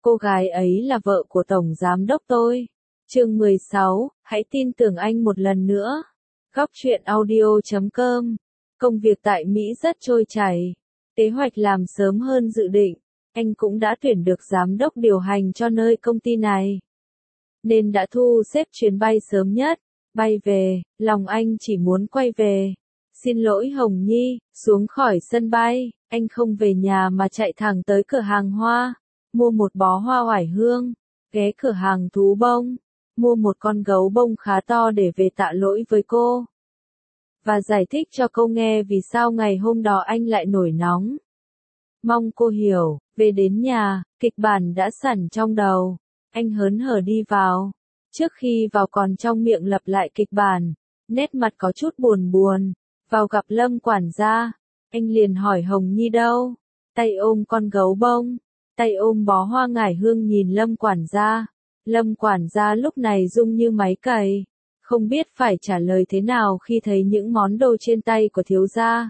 Cô gái ấy là vợ của Tổng Giám đốc tôi. Chương 16, hãy tin tưởng anh một lần nữa. Góc truyện audio.com. Công việc tại Mỹ rất trôi chảy. Kế hoạch làm sớm hơn dự định. Anh cũng đã tuyển được giám đốc điều hành cho nơi công ty này. Nên đã thu xếp chuyến bay sớm nhất. Bay về, lòng anh chỉ muốn quay về. Xin lỗi Hồng Nhi, xuống khỏi sân bay, anh không về nhà mà chạy thẳng tới cửa hàng hoa. Mua một bó hoa oải hương, ghé cửa hàng thú bông, mua một con gấu bông khá to để về tạ lỗi với cô. Và giải thích cho cô nghe vì sao ngày hôm đó anh lại nổi nóng. Mong cô hiểu, về đến nhà, kịch bản đã sẵn trong đầu. Anh hớn hở đi vào. Trước khi vào còn trong miệng lặp lại kịch bản, nét mặt có chút buồn buồn. Vào gặp Lâm quản gia, anh liền hỏi Hồng Nhi đâu, tay ôm con gấu bông, tay ôm bó hoa ngải hương nhìn Lâm quản gia. Lâm quản gia lúc này rung như máy cày, không biết phải trả lời thế nào khi thấy những món đồ trên tay của thiếu gia.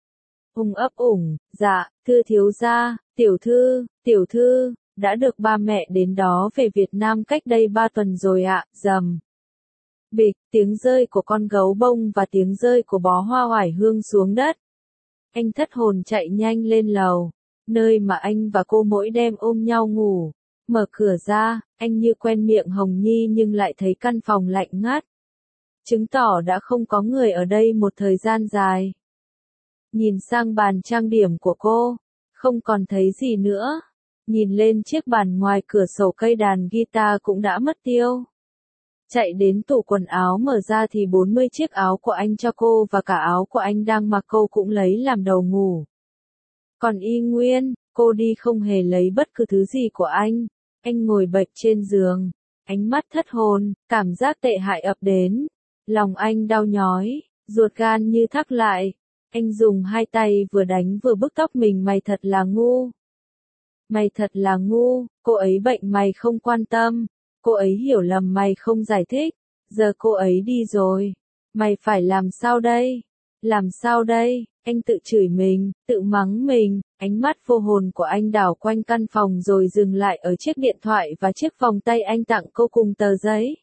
Ấp ủng, dạ, thưa thiếu gia, tiểu thư, đã được ba mẹ đến đó về Việt Nam cách đây 3 tuần rồi ạ, rầm. Bịch, tiếng rơi của con gấu bông và tiếng rơi của bó hoa oải hương xuống đất. Anh thất hồn chạy nhanh lên lầu, nơi mà anh và cô mỗi đêm ôm nhau ngủ. Mở cửa ra, anh như quen miệng Hồng Nhi nhưng lại thấy căn phòng lạnh ngắt. Chứng tỏ đã không có người ở đây một thời gian dài. Nhìn sang bàn trang điểm của cô, không còn thấy gì nữa. Nhìn lên chiếc bàn ngoài cửa sổ cây đàn guitar cũng đã mất tiêu. Chạy đến tủ quần áo mở ra thì 40 chiếc áo của anh cho cô và cả áo của anh đang mặc cô cũng lấy làm đầu ngủ. Còn y nguyên, cô đi không hề lấy bất cứ thứ gì của anh. Anh ngồi bệt trên giường, ánh mắt thất hồn, cảm giác tệ hại ập đến. Lòng anh đau nhói, ruột gan như thắt lại. Anh dùng hai tay vừa đánh vừa bứt tóc mình. Mày thật là ngu. Mày thật là ngu, cô ấy bệnh mày không quan tâm. Cô ấy hiểu lầm mày không giải thích. Giờ cô ấy đi rồi. Mày phải làm sao đây? Làm sao đây? Anh tự chửi mình, tự mắng mình. Ánh mắt vô hồn của anh đảo quanh căn phòng rồi dừng lại ở chiếc điện thoại và chiếc vòng tay anh tặng cô cùng tờ giấy.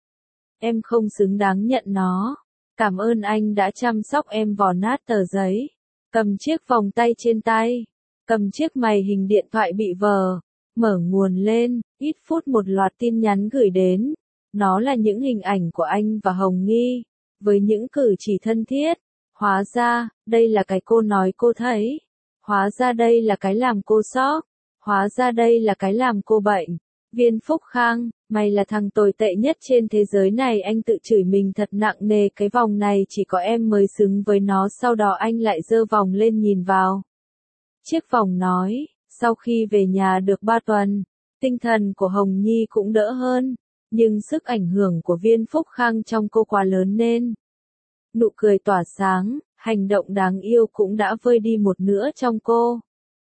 Em không xứng đáng nhận nó. Cảm ơn anh đã chăm sóc em. Vò nát tờ giấy. Cầm chiếc vòng tay trên tay. Cầm chiếc màn hình điện thoại bị vờ. Mở nguồn lên, ít phút một loạt tin nhắn gửi đến. Nó là những hình ảnh của anh và Hồng Nghi, với những cử chỉ thân thiết. Hóa ra, đây là cái cô nói cô thấy. Hóa ra đây là cái làm cô sốc. Hóa ra đây là cái làm cô bệnh. Viên Phúc Khang, mày là thằng tồi tệ nhất trên thế giới này. Anh tự chửi mình thật nặng nề. Cái vòng này chỉ có em mới xứng với nó. Sau đó anh lại giơ vòng lên nhìn vào chiếc vòng nói. Sau khi về nhà được 3 tuần, tinh thần của Hồng Nhi cũng đỡ hơn, nhưng sức ảnh hưởng của Viên Phúc Khang trong cô quá lớn nên nụ cười tỏa sáng, hành động đáng yêu cũng đã vơi đi một nửa trong cô.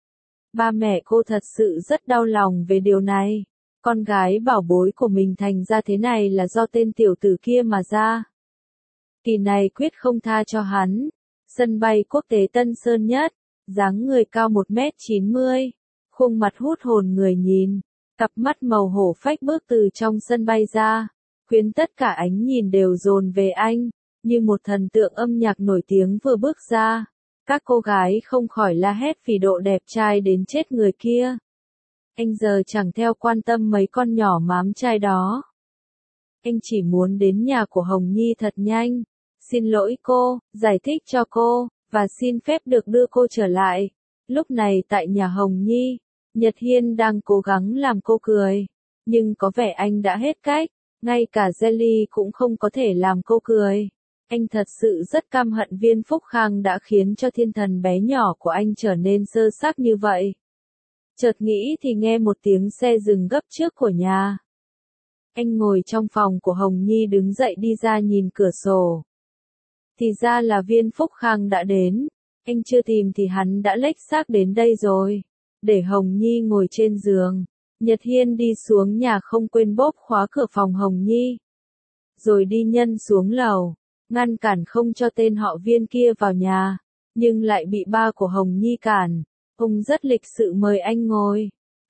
Ba mẹ cô thật sự rất đau lòng về điều này. Con gái bảo bối của mình thành ra thế này là do tên tiểu tử kia mà ra. Kỳ này quyết không tha cho hắn. Sân bay quốc tế Tân Sơn Nhất, dáng người cao 1m90. Khuôn mặt hút hồn người nhìn, cặp mắt màu hổ phách bước từ trong sân bay ra, khiến tất cả ánh nhìn đều dồn về anh, như một thần tượng âm nhạc nổi tiếng vừa bước ra. Các cô gái không khỏi la hét vì độ đẹp trai đến chết người kia. Anh giờ chẳng theo quan tâm mấy con nhỏ mám trai đó. Anh chỉ muốn đến nhà của Hồng Nhi thật nhanh, xin lỗi cô, giải thích cho cô, và xin phép được đưa cô trở lại. Lúc này tại nhà Hồng Nhi, Nhật Hiên đang cố gắng làm cô cười, nhưng có vẻ anh đã hết cách, ngay cả Jelly cũng không có thể làm cô cười. Anh thật sự rất căm hận Viên Phúc Khang đã khiến cho thiên thần bé nhỏ của anh trở nên sơ xác như vậy. Chợt nghĩ thì nghe một tiếng xe dừng gấp trước của nhà. Anh ngồi trong phòng của Hồng Nhi đứng dậy đi ra nhìn cửa sổ. Thì ra là Viên Phúc Khang đã đến, anh chưa tìm thì hắn đã lếch xác đến đây rồi. Để Hồng Nhi ngồi trên giường, Nhật Hiên đi xuống nhà không quên bóp khóa cửa phòng Hồng Nhi. Rồi đi nhân xuống lầu, ngăn cản không cho tên họ Viên kia vào nhà, nhưng lại bị ba của Hồng Nhi cản. Ông rất lịch sự mời anh ngồi.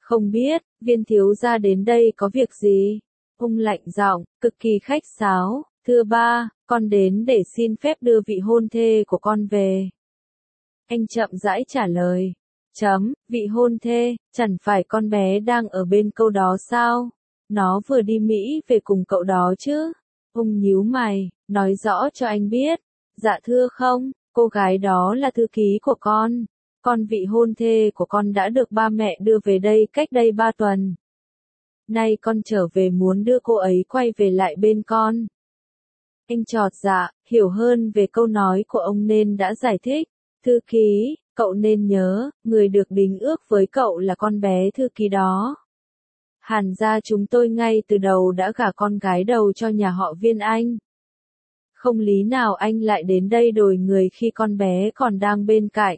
Không biết, Viên thiếu gia đến đây có việc gì? Ung lạnh giọng, cực kỳ khách sáo, thưa ba, con đến để xin phép đưa vị hôn thê của con về. Anh chậm rãi trả lời. Vị hôn thê, chẳng phải con bé đang ở bên cậu đó sao? Nó vừa đi Mỹ về cùng cậu đó chứ? Ung nhíu mày, nói rõ cho anh biết. Dạ thưa không, cô gái đó là thư ký của con. Con vị hôn thê của con đã được ba mẹ đưa về đây cách đây 3 tuần. Nay con trở về muốn đưa cô ấy quay về lại bên con. Anh chột dạ, hiểu hơn về câu nói của ông nên đã giải thích. Thư ký, cậu nên nhớ, người được đính ước với cậu là con bé thư ký đó. Hàn gia chúng tôi ngay từ đầu đã gả con gái đầu cho nhà họ Viên anh. Không lý nào anh lại đến đây đổi người khi con bé còn đang bên cạnh.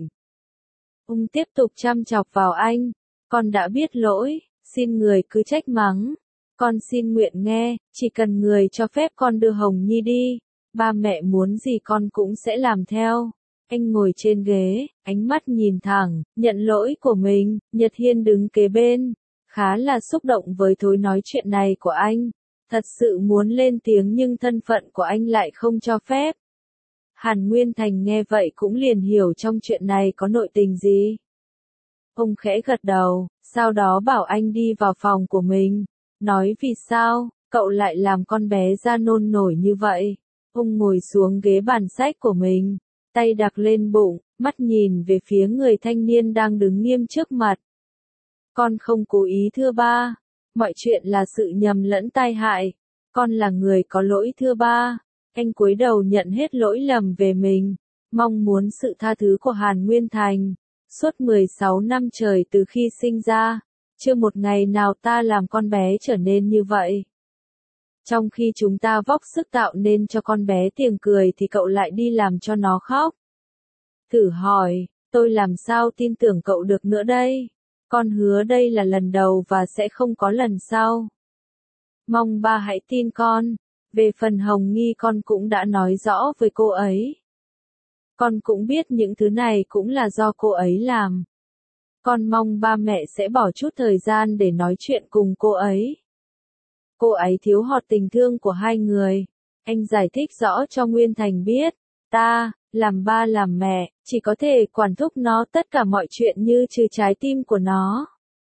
Ung tiếp tục chăm chọc vào anh. Con đã biết lỗi, xin người cứ trách mắng. Con xin nguyện nghe, chỉ cần người cho phép con đưa Hồng Nhi đi. Ba mẹ muốn gì con cũng sẽ làm theo. Anh ngồi trên ghế, ánh mắt nhìn thẳng, nhận lỗi của mình. Nhật Hiên đứng kế bên, khá là xúc động với thối nói chuyện này của anh. Thật sự muốn lên tiếng nhưng thân phận của anh lại không cho phép. Hàn Nguyên Thành nghe vậy cũng liền hiểu trong chuyện này có nội tình gì. Ông khẽ gật đầu, sau đó bảo anh đi vào phòng của mình. Nói vì sao, cậu lại làm con bé ra nôn nổi như vậy. Ông ngồi xuống ghế bàn sách của mình, tay đặt lên bụng, mắt nhìn về phía người thanh niên đang đứng nghiêm trước mặt. Con không cố ý thưa ba. Mọi chuyện là sự nhầm lẫn tai hại. Con là người có lỗi thưa ba. Anh cúi đầu nhận hết lỗi lầm về mình, mong muốn sự tha thứ của Hàn Nguyên Thành. Suốt 16 năm trời từ khi sinh ra, chưa một ngày nào ta làm con bé trở nên như vậy. Trong khi chúng ta vóc sức tạo nên cho con bé tiếng cười thì cậu lại đi làm cho nó khóc. Thử hỏi, tôi làm sao tin tưởng cậu được nữa đây? Con hứa đây là lần đầu và sẽ không có lần sau. Mong ba hãy tin con. Về phần Hồng Nghi con cũng đã nói rõ với cô ấy. Con cũng biết những thứ này cũng là do cô ấy làm. Con mong ba mẹ sẽ bỏ chút thời gian để nói chuyện cùng cô ấy. Cô ấy thiếu hụt tình thương của hai người. Anh giải thích rõ cho Nguyên Thành biết. Ta, làm ba làm mẹ, chỉ có thể quản thúc nó tất cả mọi chuyện như trừ trái tim của nó.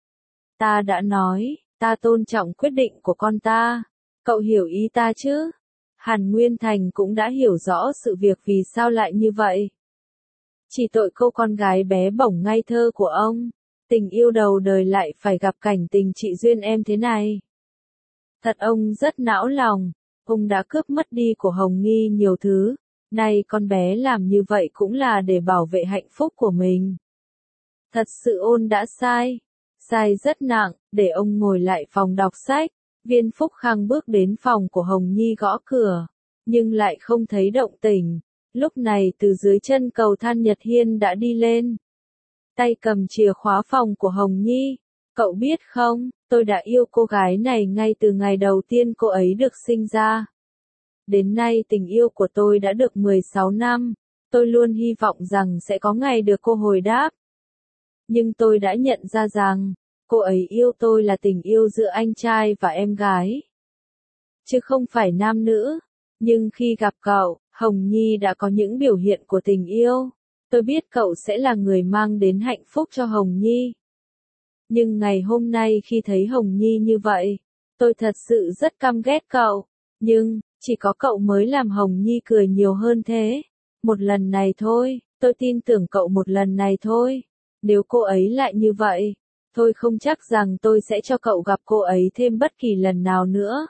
Ta đã nói, ta tôn trọng quyết định của con ta. Cậu hiểu ý ta chứ? Hàn Nguyên Thành cũng đã hiểu rõ sự việc vì sao lại như vậy. Chỉ tội cô con gái bé bỏng ngây thơ của ông. Tình yêu đầu đời lại phải gặp cảnh tình chị duyên em thế này. Thật ông rất não lòng. Ông đã cướp mất đi của Hồng Nghi nhiều thứ. Nay con bé làm như vậy cũng là để bảo vệ hạnh phúc của mình. Thật sự ôn đã sai. Sai rất nặng, để ông ngồi lại phòng đọc sách. Viên Phúc Khang bước đến phòng của Hồng Nhi gõ cửa, nhưng lại không thấy động tĩnh. Lúc này từ dưới chân cầu thang Nhật Hiên đã đi lên. Tay cầm chìa khóa phòng của Hồng Nhi. Cậu biết không, tôi đã yêu cô gái này ngay từ ngày đầu tiên cô ấy được sinh ra. Đến nay tình yêu của tôi đã được 16 năm. Tôi luôn hy vọng rằng sẽ có ngày được cô hồi đáp. Nhưng tôi đã nhận ra rằng, cô ấy yêu tôi là tình yêu giữa anh trai và em gái, chứ không phải nam nữ. Nhưng khi gặp cậu, Hồng Nhi đã có những biểu hiện của tình yêu. Tôi biết cậu sẽ là người mang đến hạnh phúc cho Hồng Nhi. Nhưng ngày hôm nay khi thấy Hồng Nhi như vậy, tôi thật sự rất căm ghét cậu. Nhưng, chỉ có cậu mới làm Hồng Nhi cười nhiều hơn thế. Một lần này thôi, tôi tin tưởng cậu một lần này thôi. Nếu cô ấy lại như vậy, tôi không chắc rằng tôi sẽ cho cậu gặp cô ấy thêm bất kỳ lần nào nữa.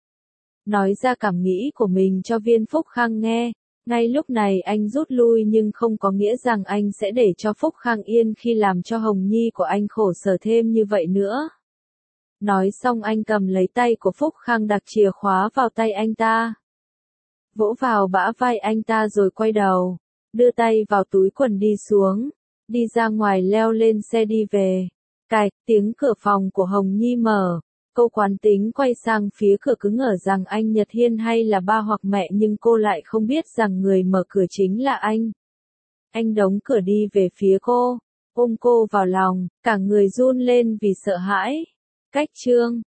Nói ra cảm nghĩ của mình cho Viên Phúc Khang nghe. Ngay lúc này anh rút lui nhưng không có nghĩa rằng anh sẽ để cho Phúc Khang yên khi làm cho Hồng Nhi của anh khổ sở thêm như vậy nữa. Nói xong anh cầm lấy tay của Phúc Khang đặt chìa khóa vào tay anh ta. Vỗ vào bả vai anh ta rồi quay đầu, đưa tay vào túi quần đi xuống, đi ra ngoài leo lên xe đi về. Cạch, tiếng cửa phòng của Hồng Nhi mở. Cô quán tính quay sang phía cửa cứ ngờ rằng anh Nhật Hiên hay là ba hoặc mẹ nhưng cô lại không biết rằng người mở cửa chính là anh. Anh đóng cửa đi về phía cô. ôm cô vào lòng, cả người run lên vì sợ hãi. Cách chương